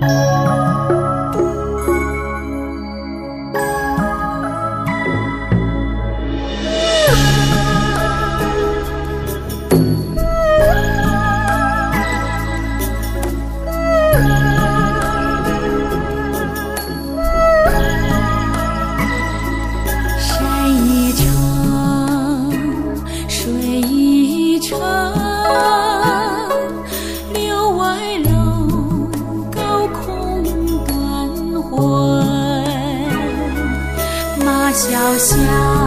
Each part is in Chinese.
小小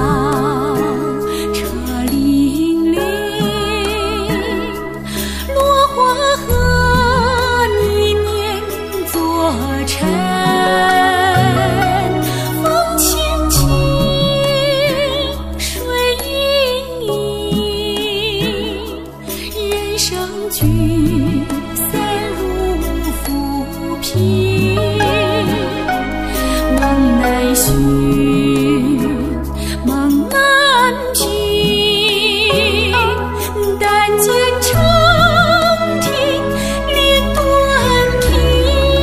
车辚辚，落花和你念作尘。风轻轻，水盈盈，人生聚散如浮萍。梦难寻，梦难平，但见长亭连断平。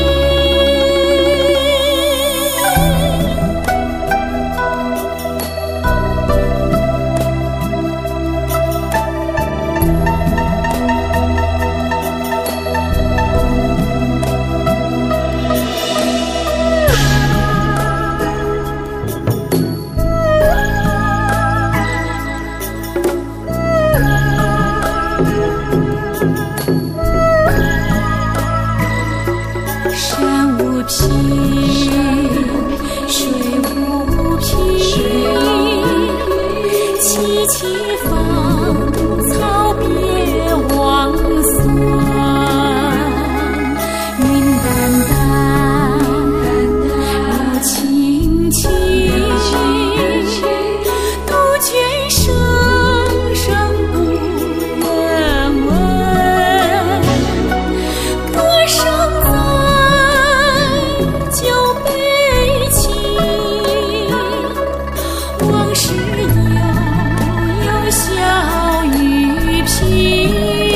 山无平，水无平，萋萋芳草别忘酸。云淡淡，路青青，杜鹃声声不人闻。歌声酒杯倾，往事悠悠笑语颦。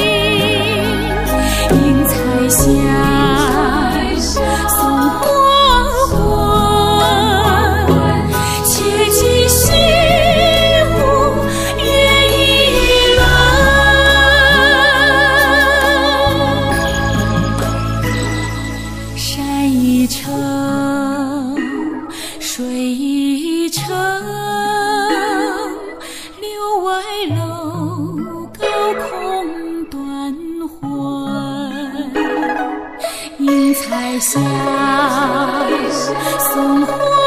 映彩霞，送黄昏，且寄西湖月一轮。山一程，水一程，柳外楼，高空断魂。映彩霞，送黄